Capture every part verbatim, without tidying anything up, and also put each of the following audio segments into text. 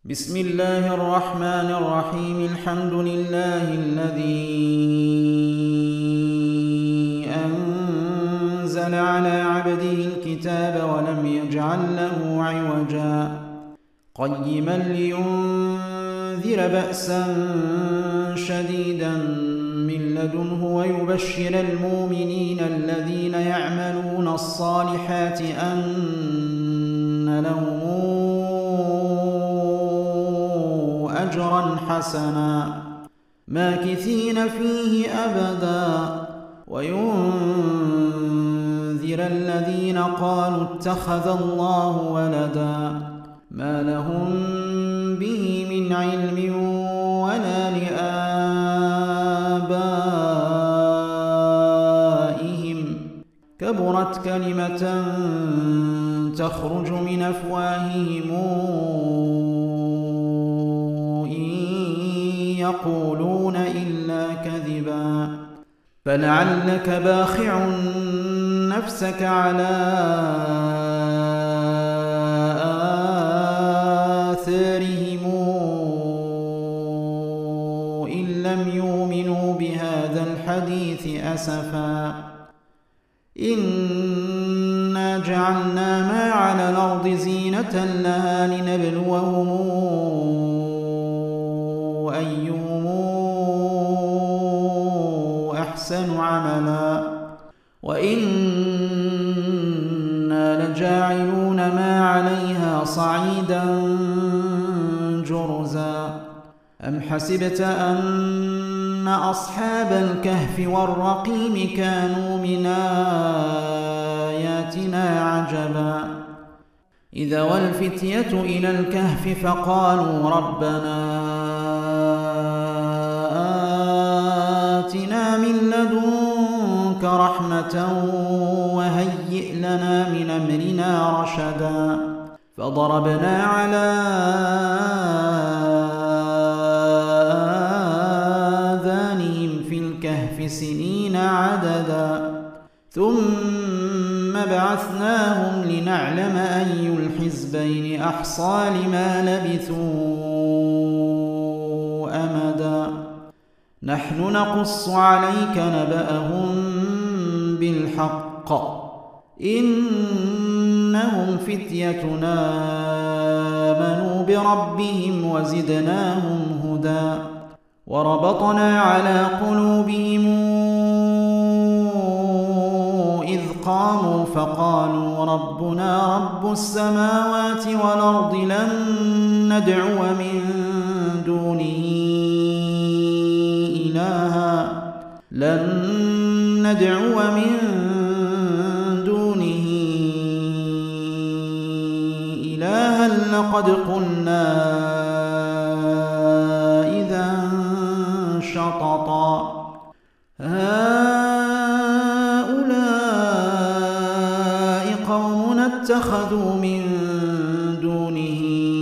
بسم الله الرحمن الرحيم. الحمد لله الذي أنزل على عبده الكتاب ولم يجعل له عوجا قيما لينذر بأسا شديدا من لدنه ويبشر المؤمنين الذين يعملون الصالحات أن لهم أجرا حسنا ماكثين فيه أبدا وينذر الذين قالوا اتخذ الله ولدا ما لهم به من علم ولا لآبائهم كبرت كلمة تخرج من أفواههم يقولون إلا كذبا فلعلك باخع نفسك على آثارهم إن لم يؤمنوا بهذا الحديث أسفا إنا جعلنا ما على الأرض زينة لها لنبلوهم أيهم أحسن عملا وإنا لجاعلون ما عليها صعيدا جرزا أم حسبت أن أصحاب الكهف والرقيم كانوا من آياتنا عجبا إذا والفتية إلى الكهف فقالوا ربنا آتنا من لدنك رحمة وهيئ لنا من أمرنا رشدا فضربنا على آذانهم في الكهف سنين عددا ثم بعثناهم لنعلم أي الحزبين أحصى لما لبثوا أمدا نحن نقص عليك نبأهم بالحق إنهم فتيتنا آمنوا بربهم وزدناهم هدى وربطنا على قلوبهم إذ قاموا فقالوا ربنا رب السماوات والأرض لن ندعو من دونه إلها لن ندعو من دونه إلها لقد قلنا إذا شططا هؤلاء قوم اتخذوا من دونه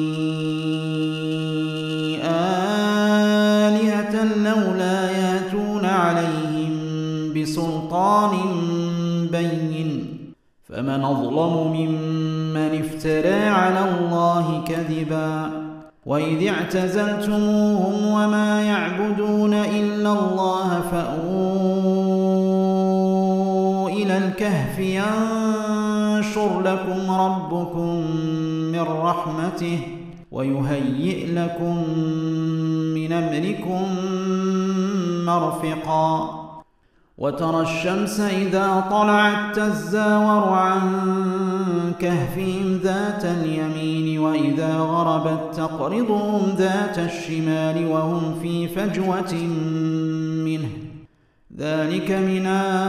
آلهة لولا يأتون عليهم بسلطان بين فمن أظلم ممن افترى على الله كذبا وإذ اعتزلتموهم وما يعبدون إلا الله فأووا إلى الكهف ينشر لكم ربكم من رحمته ويهيئ لكم من أمركم مرفقا وترى الشمس إذا طلعت تزاور عن كهفهم ذات اليمين وإذا غربت تقرضهم ذات الشمال وهم في فجوة منه ذلك من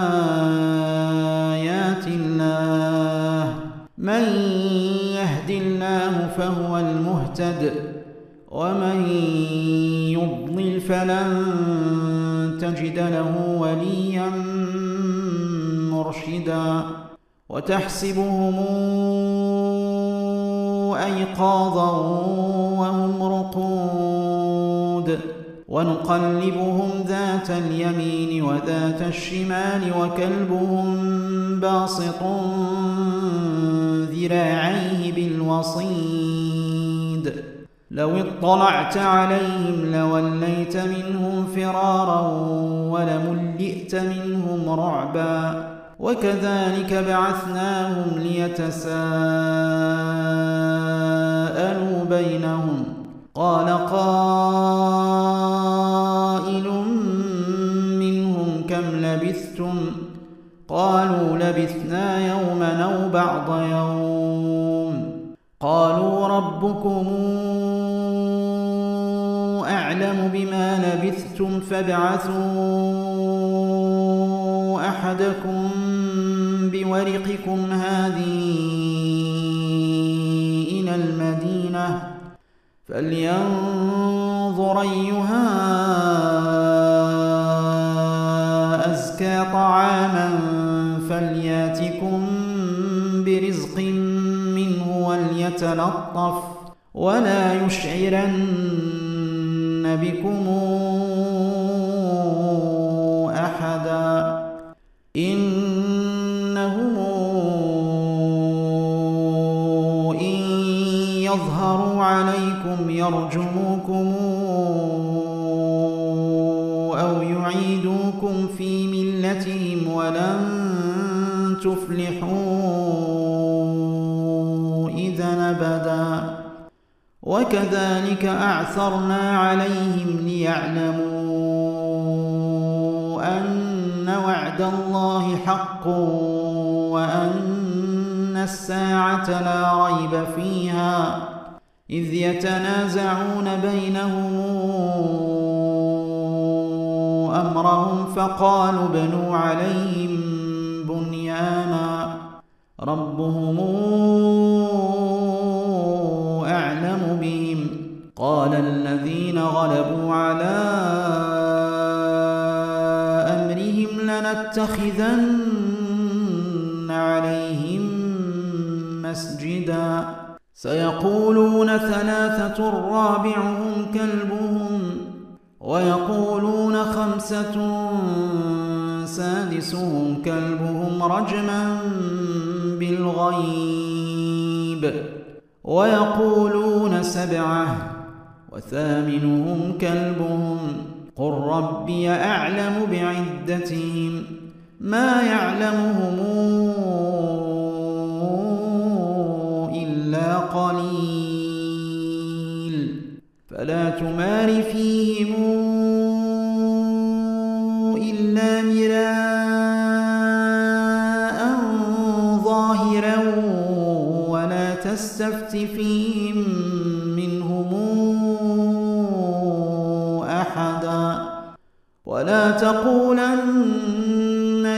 آيات الله من يهد الله فهو المهتد ومن يضلل فلن تجد له وليا مرشدا وتحسبهم أيقاظا وهم رقود ونقلبهم ذات اليمين وذات الشمال وكلبهم باسط ذراعيه بالوصيد لو اطلعت عليهم لوليت منهم فرارا ولملئت منهم رعبا وكذلك بعثناهم ليتساءلوا بينهم قال قائل منهم كم لبثتم قالوا لبثنا يوما أو بعض يوم قالوا ربكم أعلم بما لبثتم فابعثوا أحدكم بورقكم هذه إلى المدينة فلينظر أيها أزكى طعاما فلياتكم برزق منه وليتلطف ولا يشعرن بكم أحدا إنهم إن يظهروا عليكم يرجموكم أو يعيدوكم في ملتهم ولن تفلحوا إذا أبدا وكذلك أعثرنا عليهم ليعلموا أن وعد الله حق وأن الساعة لا ريب فيها إذ يتنازعون بينهم أمرهم فقالوا ابنوا عليهم بنيانا ربهم أعلم بهم قال الذين غلبوا على أمرهم لنتخذن عليهم مسجدا سيقولون ثلاثة رابعهم كلبهم ويقولون خمسة سادسهم كلبهم رجما بالغيب ويقولون سبعة وثامنهم كلبهم قل ربي أعلم بعدتهم ما يعلمهم إلا قليل فلا تمار فيهم إلا مراء ظاهرا ولا تستفت فيهم منهم أحدا ولا تقولن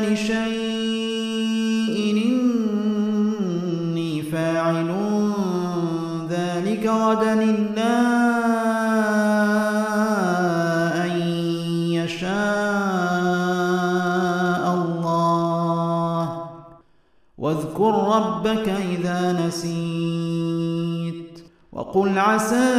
لشيء إني فاعل ذلك غدا إلا أن يشاء الله واذكر ربك إذا نسيت وقل عسى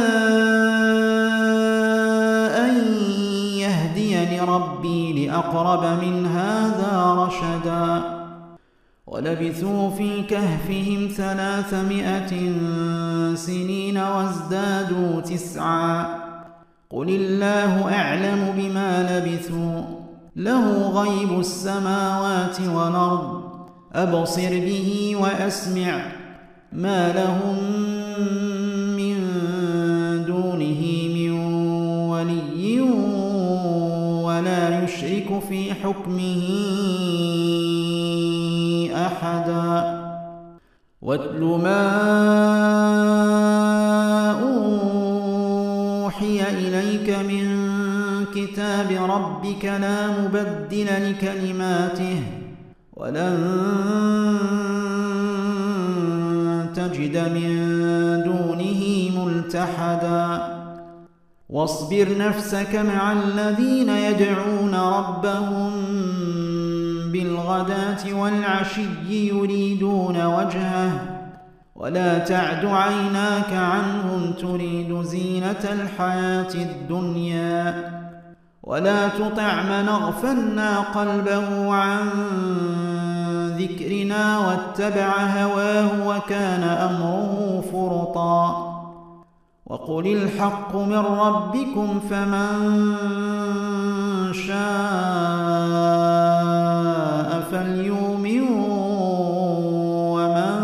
أن يهديني ربي لأقرب من هذا رشدا ولبثوا في كهفهم ثلاثمائة سنين وازدادوا تسعا قل الله أعلم بما لبثوا له غيب السماوات والأرض أبصر به وأسمع ما لهم من دونه من ولي ولا يشرك في حكمه أحدا واتل ما أوحي إليك من كتاب ربك لا مبدل لكلماته ولن تجد من دونه ملتحدا واصبر نفسك مع الذين يدعون ربهم بالغداة والعشي يريدون وجهه ولا تعد عيناك عنهم تريد زينة الحياة الدنيا ولا تطع من أغفلنا قلبه عن ذكرنا واتبع هواه وكان أمره فرطا وقل الحق من ربكم فمن شاء فليؤمن ومن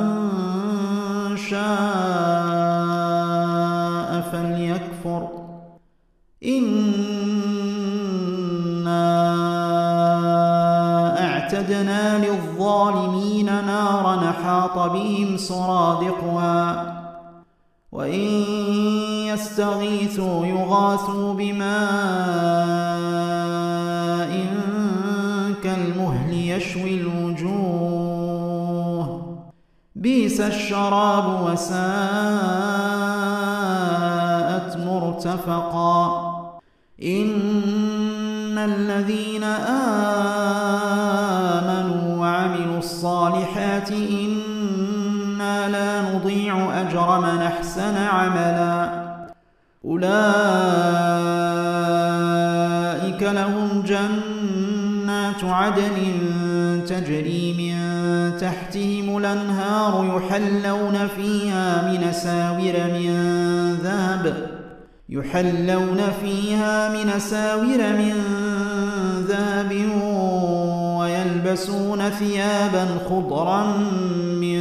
شاء فليكفر إنا أعتدنا للظالمين نارا أحاط بهم سرادقها وإن يستغيثوا يغاثوا بماء كالمهل يشوي الوجوه بئس الشراب وساءت مرتفقا إن الذين آمنوا وعملوا الصالحات إنا لا نضيع أجر من أحسن عملا أولئك لهم جنات عدن تجري من تحتهم الأنهار يحلون فيها من أساور من ذهب يحلون فيها من أساور من ذهب ويلبسون ثيابا خضرا من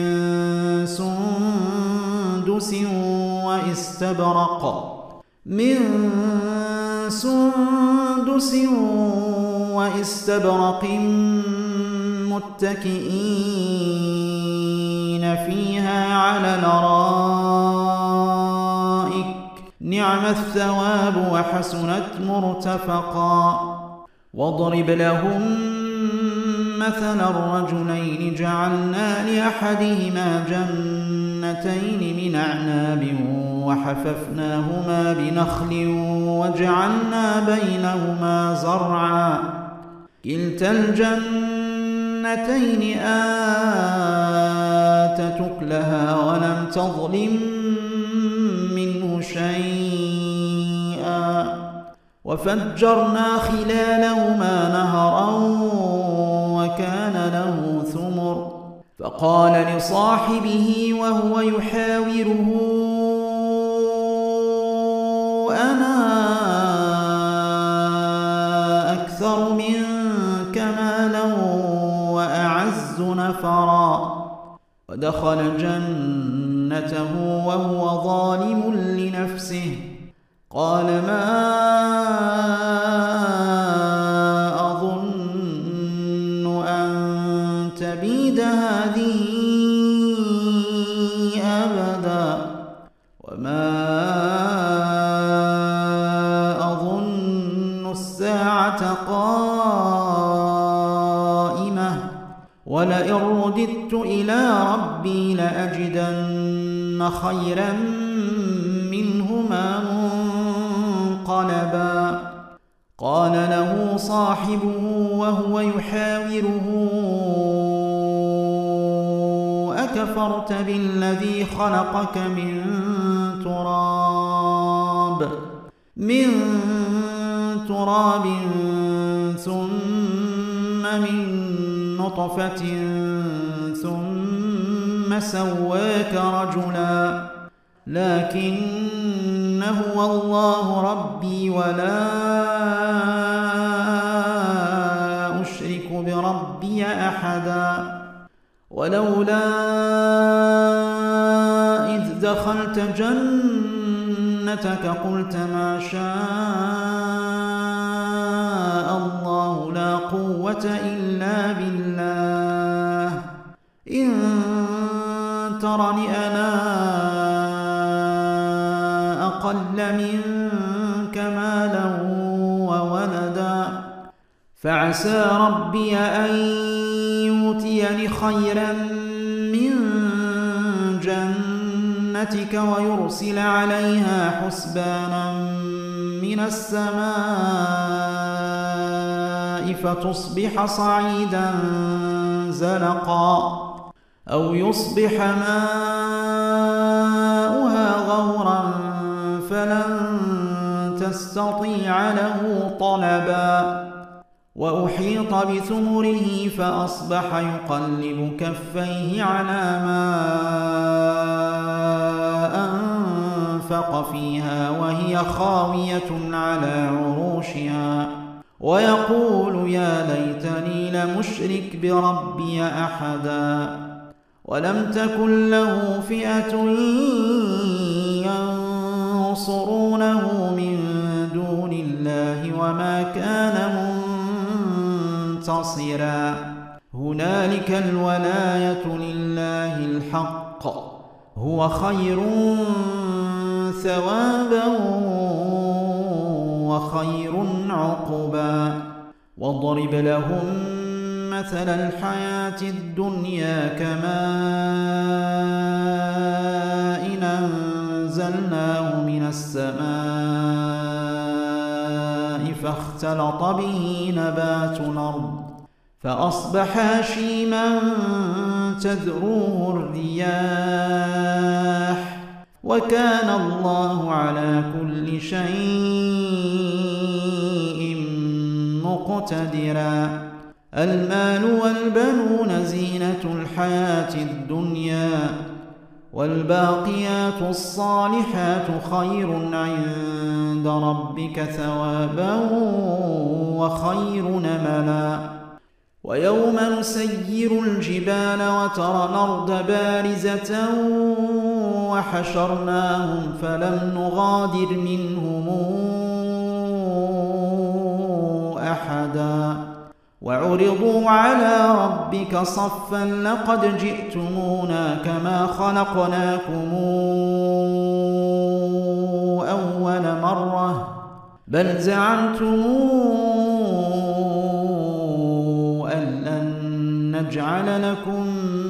سندس واستبرق من سندس واستبرق متكئين فيها على الأرائك نعم الثواب وحسنت مرتفقا واضرب لهم مثل الرجلين جعلنا لأحدهما جنتين من أعناب وحففناهما بنخل وجعلنا بينهما زرعا كلتا الجنتين آتت أكلها ولم تظلم منه شيئا وفجرنا خلالهما نهرا وكان له ثمر فقال لصاحبه وهو يحاوره أنا أكثر منك مالا وأعز نفرا ودخل جنته وهو ظالم لنفسه قال ما أظن أن تبيد هذه أبدا وما أظن الساعة قائمة ولئن رددت إلى ربي لأجدن خيرا منهما منقلبا قال له صاحبه وهو يحاوره أكفرت بالذي خلقك من تراب من تراب ثم من نطفة ثم سواك رجلا لكن هو الله ربي ولا أشرك بربي أحدا ولولا إذ دخلت جنتك قلت ما شاء الله لا قوة إلا بالله إن ترني أنا أقل منك مالا وولدا فعسى ربي أن يؤتيني خيرا من جنتك ويرسل عليها حسبانا من السماء فتصبح صعيدا زلقا أو يصبح ماؤها غورا فلن تستطيع له طلبا وأحيط بثمره فأصبح يقلب كفيه على ما أنفق فألقى فيها وهي خاوية على عروشها ويقول يا ليتني لمشرك بربي أحدا ولم تكن له فئة ينصرونه من دون الله وما كان منتصرا هنالك الولاية لله الحق هو خير ثوابا وخير عقبا واضرب لهم مثل الحياة الدنيا كماء أنزلناه من السماء فاختلط به نبات الأرض فأصبح هشيما تذروه الرياح وكان الله على كل شيء مقتدرا المال والبنون زينة الحياة الدنيا والباقيات الصالحات خير عند ربك ثوابا وخير نملا ويوم نسير الجبال وترى الأرض بارزة وحشرناهم فلم نغادر منهم أحدا وعرضوا على ربك صفا لقد جئتمونا كما خلقناكم أول مرة بل زعمتم أن لن نجعل لكم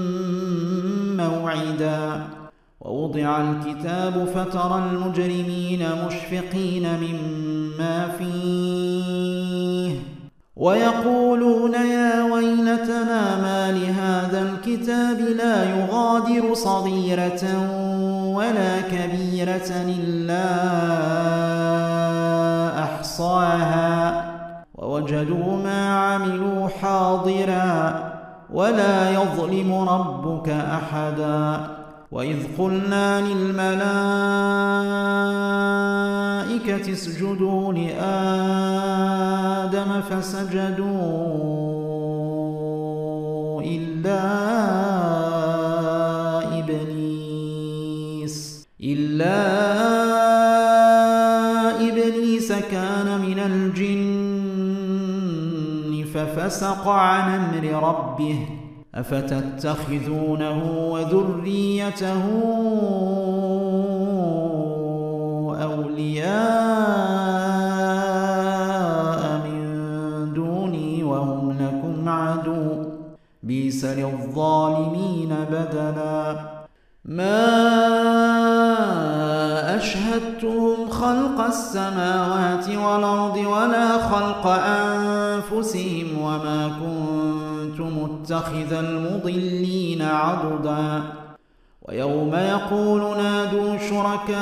موعدا ووضع الكتاب فترى المجرمين مشفقين مما فيه ويقولون يا ويلتنا ما لهذا الكتاب لا يغادر صغيرة ولا كبيرة إلا أحصاها ووجدوا ما عملوا حاضرا ولا يظلم ربك أحدا وإذ قلنا للملائكة اسجدوا لآدم فسجدوا إلا إبليس إلا إبليس كان من الجن ففسق عن أمر ربه أفتتخذونه وذريته أولياء من دوني وهم لكم عدو بئس للظالمين بدلا ما أشهدتهم خلق السماوات والأرض ولا خلق أنفسهم وما كنت متخذ المضلين عضدا ويوم يقول نادوا شركائي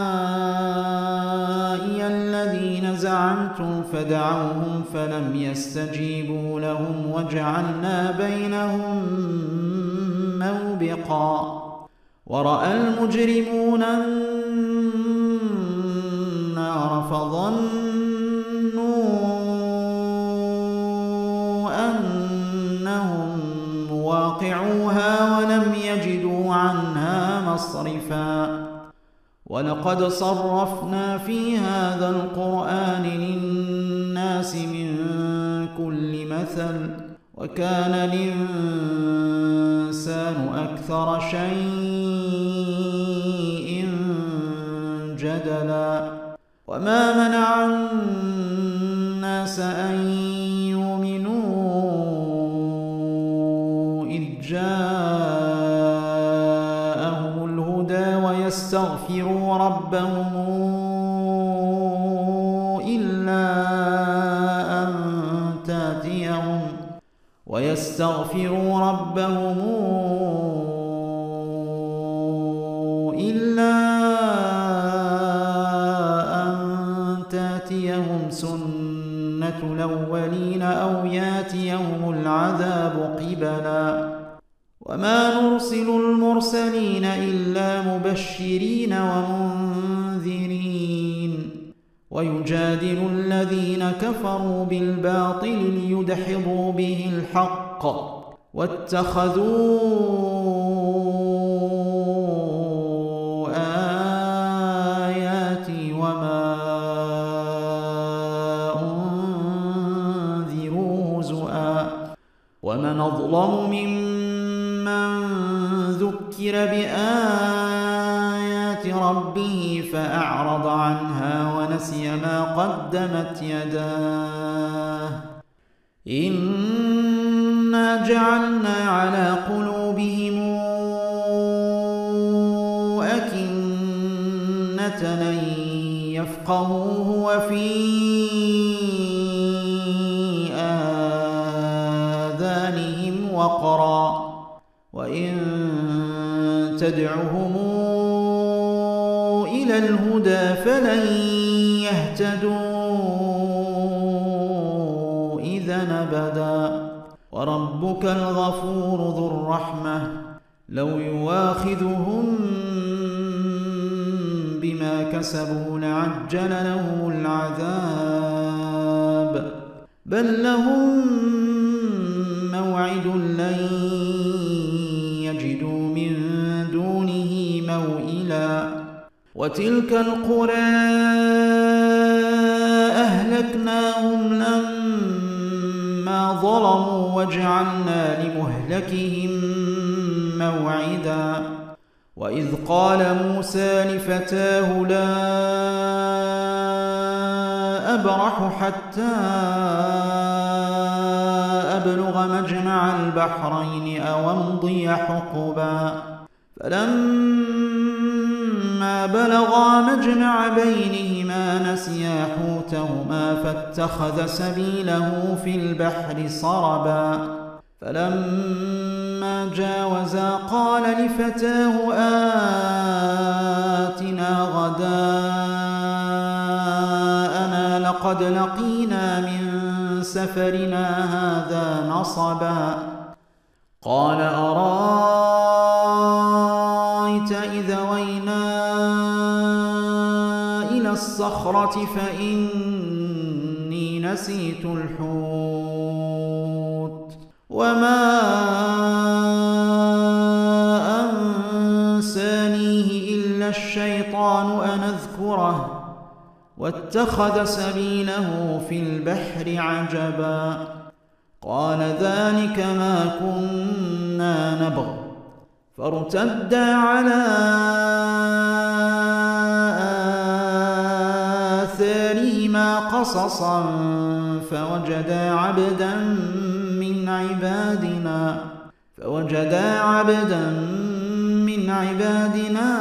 الذين زعمتم فدعوهم فلم يستجيبوا لهم وجعلنا بينهم موبقا ورأى المجرمون النار فظنوا أنهم مواقعوها ولم يجدوا عنها مصرفا ولقد صرفنا في هذا القرآن للناس من كل مثل وكان الإنسان أكثر شيء جدلا وما منع الناس أن يؤمنوا إذ جاءهم الهدى ويستغفروا ربهم إلا أن تأتيهم ويستغفروا ربهم إلا أن تأتيهم سنة الأولين أو يأتيهم العذاب قبلا وما نرسل المرسلين إلا مبشرين ومنذرين ويجادل الذين كفروا بالباطل ليدحضوا به الحق واتخذوا آياتي وما أنذروا هزؤا ومن أظلم ممن ذكر بآيات ربه فأعرض عنها ونسي ما قدمت يداه إنا جعلنا على قلوبهم أكنة أن يفقهوه وفي آذانهم وقرا وإن تدعهم إلى الهدى فلن يهتدوا إذا أبدا وربك الغفور ذو الرحمة لو يواخذهم بما كسبوا لعجل لهم العذاب بل لهم موعد لن يجدوا من دونه موئلا وتلك القرى أهلكناهم لما ظلموا وجعلنا لمهلكهم موعدا وإذ قال موسى لفتاه لا أبرح حتى أبلغ مجمع البحرين أو أمضي حقبا فلما بلغا مجمع بينهما نسيا حوتهما فاتخذ سبيله في البحر سربا فلما جاوزا قال لفتاه آتنا غداءنا لقد لقينا من سفرنا هذا نصبا قال أرأيت إذا وينا إلى الصخرة فإني نسيت الحوت وما أنسانيه إلا الشيطان أن أذكره واتخذ سبيله في البحر عجبا قال ذلك ما كنا نبغ فارتدا على آثارهما قصصا فوجدا عبدا من عبادنا فوجدا عبدا من عبادنا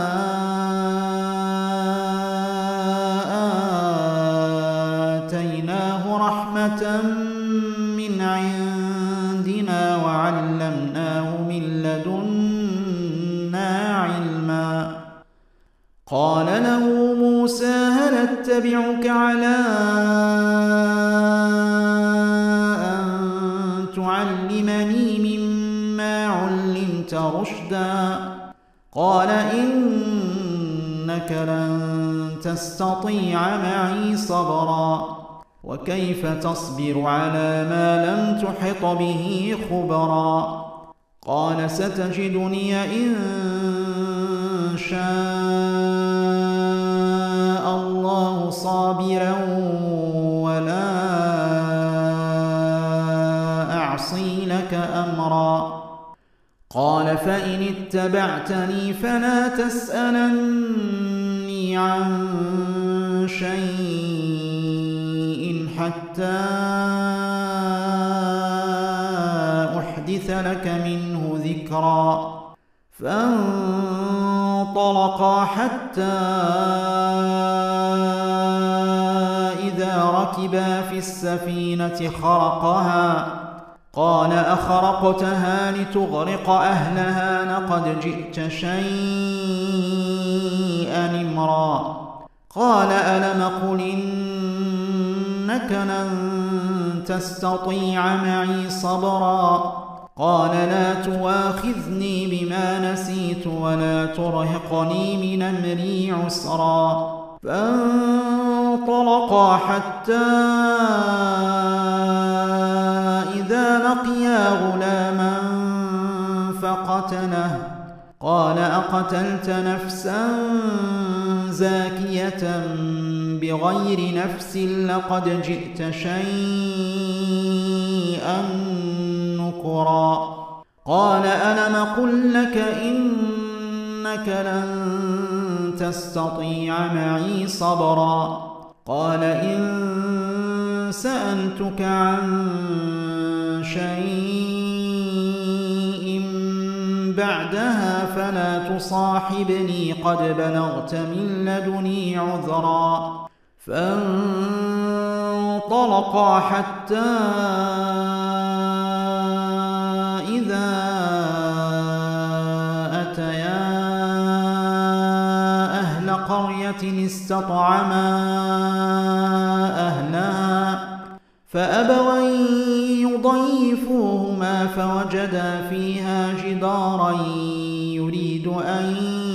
آتيناه رحمة من عندنا وعلمناه من لدنا علما قال له موسى هل اتبعك على أن تعلمني مما علمت رشدا قال إنك لن تستطيع معي صبرا وكيف تصبر على ما لم تحط به خبرا قال ستجدني إن شاء الله صابرا ولا أعصي لك أمرا قال فإن اتبعتني فلا تسألني عن شيء حتى أحدث لك منه ذكرا فانطلقا حتى إذا ركبا في السفينة خرقها قال أخرقتها لتغرق أهلها لقد جئت شيئا إمرا قال ألم قل إنك لن تستطيع معي صبرا قال لا تواخذني بما نسيت ولا ترهقني من أمري عسرا فانطلقا حتى إذا لقيا غلاما فقتله قال أقتلت نفسا زاكية بغير نفس لقد جئت شيئا نكرا قال ألم قل لك إنك لن تستطيع معي صبرا قال إن سألتك عن شيء بعدها فلا تصاحبني قد بلغت من لدني عذرا فانطلقا حتى إذا أتيا أهل قرية استطعما أهلها فأبوا أن يضيفوهما فوجدا فيها جدارا يريد أن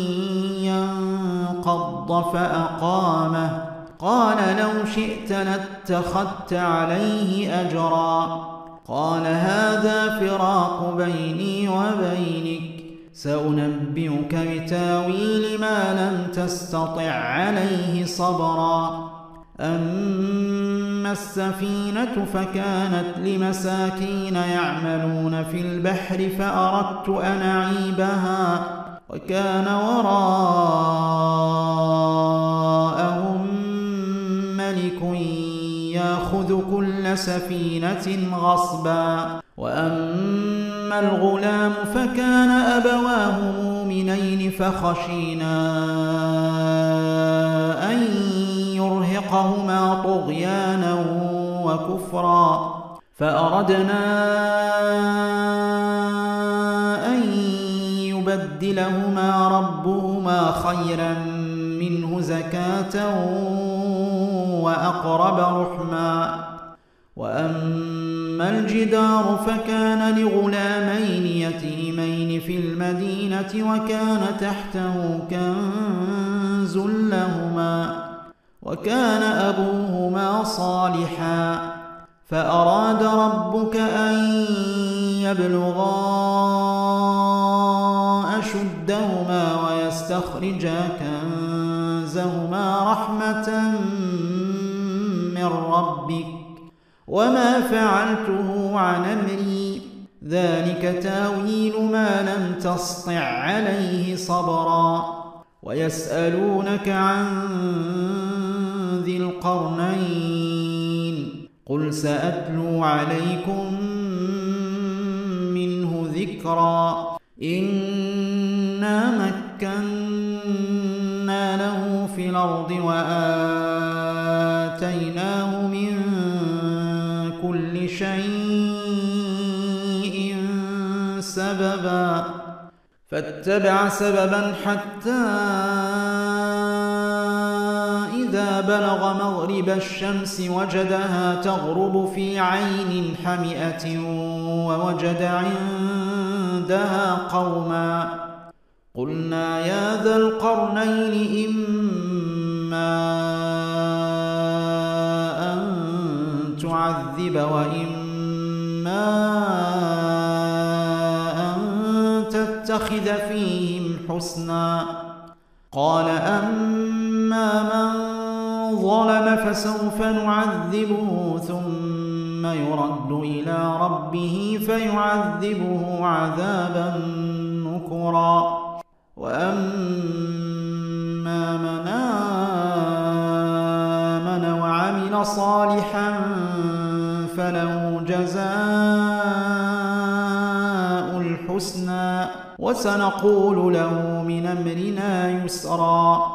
ينقض فأقامه قال لو شئت لاتخذت عليه أجرا قال هذا فراق بيني وبينك سأنبئك بتاويل ما لم تستطع عليه صبرا أما السفينة فكانت لمساكين يعملون في البحر فأردت أن أعيبها وكان وراءهم ملك يأخذ كل سفينة غصبا وأما الغلام فكان أبواه مؤمنين فخشينا أن يرهقهما طغيانا وكفرا فأردنا أن يبدلهما ربهما خيرا منه زكاة وأقرب رحما وأما الجدار فكان لغلامين يتيمين في المدينة وكان تحته كنز لهما وكان أبوهما صالحا فأراد ربك أن يبلغا أشدهما ويستخرجا كنزهما رحمة من ربك وما فعلته عن أمري ذلك تاويل ما لم تسطع عليه صبرا ويسألونك عن ذي القرنين قل سأتلو عليكم منه ذكرا إنا مكنا له في الأرض وآتيناه من كل شيء سببا فاتبع سببا حتى إذا بلغ مغرب الشمس وجدها تغرب في عين حمئة ووجد عندها قوما قلنا يا ذا القرنين إما أن تعذب وإما أن تتخذ فيهم حسنا قال أما من ظلم فسوف نعذبه ثم يرد إلى ربه فيعذبه عذابا نكرا وأما من آمن وعمل صالحا فله جزاء الحسنى وسنقول له من أمرنا يسرا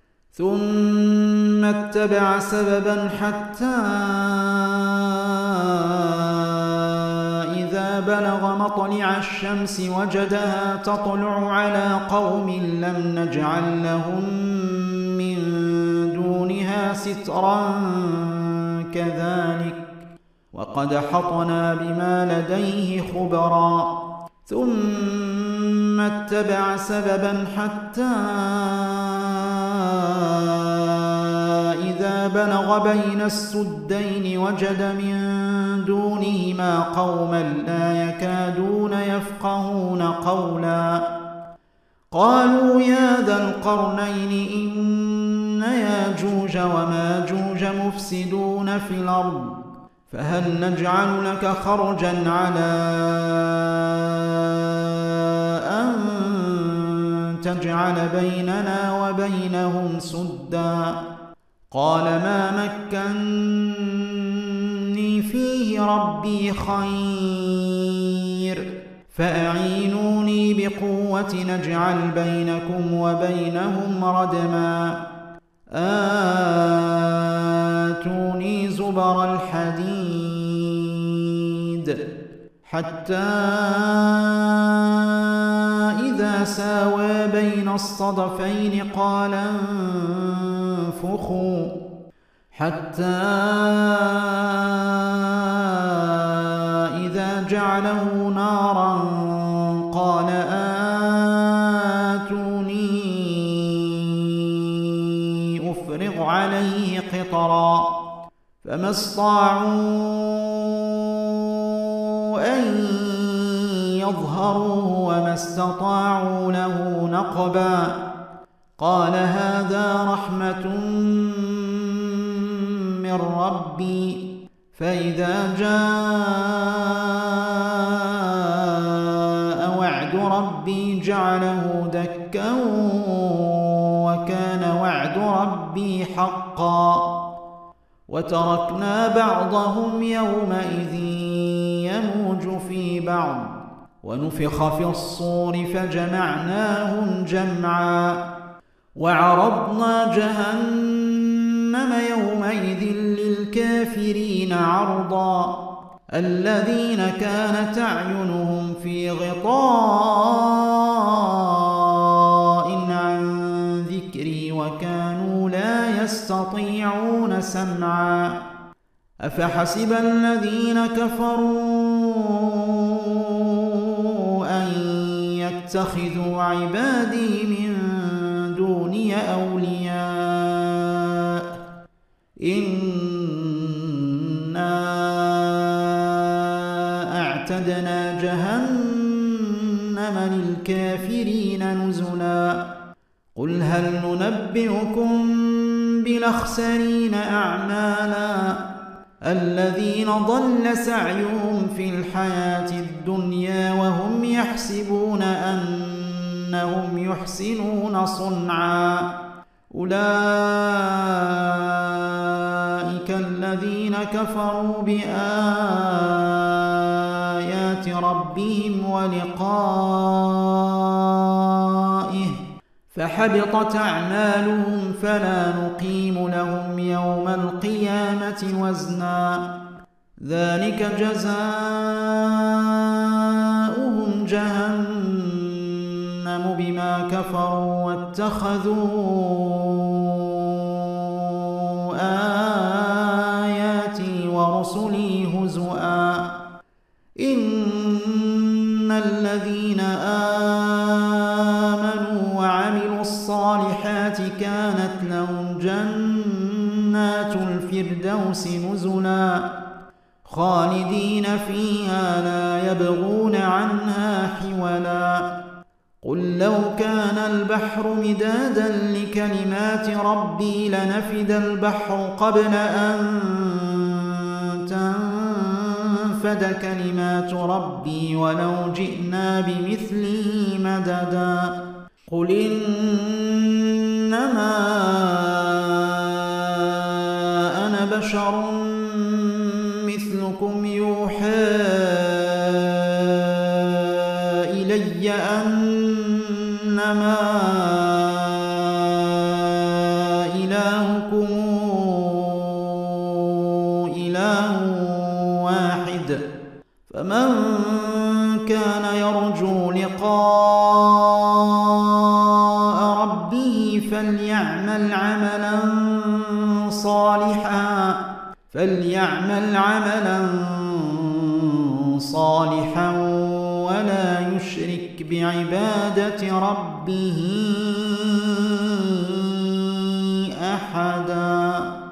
ثم اتبع سببا حتى إذا بلغ مطلع الشمس وجدها تطلع على قوم لم نجعل لهم من دونها سترا كذلك وقد أحطنا بما لديه خبرا ثم اتبع سببا حتى إذا بلغ بين السدين وجد من دونهما قوما لا يكادون يفقهون قولا قالوا يا ذا القرنين إن ياجوج وماجوج مفسدون في الأرض فهل نجعل لك خرجا على أن تجعل بيننا وبينهم سدا قال ما مكني فيه ربي خير فأعينوني بقوة نجعل بينكم وبينهم ردما آتوني زبر الحديد حتى إذا ساوى بين الصدفين قال انفخوا حتى إذا جعله نارا قال آتوني أفرغ عليه قطرا فما استطاعوا أن يظهروه وما استطاعوا له نقبا قال هذا رحمة من ربي فإذا جاء وعد ربي جعله دكا وكان وعد ربي حقا وتركنا بعضهم يومئذ يموج في بعض ونفخ في الصور فجمعناهم جمعا وعرضنا جهنم يومئذ للكافرين عرضا الذين كانت أعينهم في غطاء عن ذكري وكانوا لا يستطيعون سمعا أفحسب الذين كفروا أن يتخذوا عبادي من دوني أولياء إنا أعتدنا جهنم للكافرين نزلا قل هل ننبئكم بالأخسرين أعمالا الذين ضل سعيهم في الحياة الدنيا وهم يحسبون أنهم يحسنون صنعا أولئك الذين كفروا بآيات ربهم ولقائه فحبطت أعمالهم فلا نقيم لهم يوم القيامة وزنا ذلك جزاؤهم جهنم بما كفروا واتخذوا آياتي ورسلي هزؤا إن الذين آمنوا وعملوا الصالحات كانت لهم جنات الفردوس نزلا خالدين فيها لا يبغون عنها حولا قل لو كان البحر مدادا لكلمات ربي لنفد البحر قبل أن تنفد كلمات ربي ولو جئنا بمثله مددا قل إنما أنا بشر مثلكم يوحى إلي أنما إلهكم إله واحد فمن كان يرجو لقاء ربه فليعمل عملا صالحا فليعمل عملا صالحا ولا يشرك بعبادة ربه أحدا.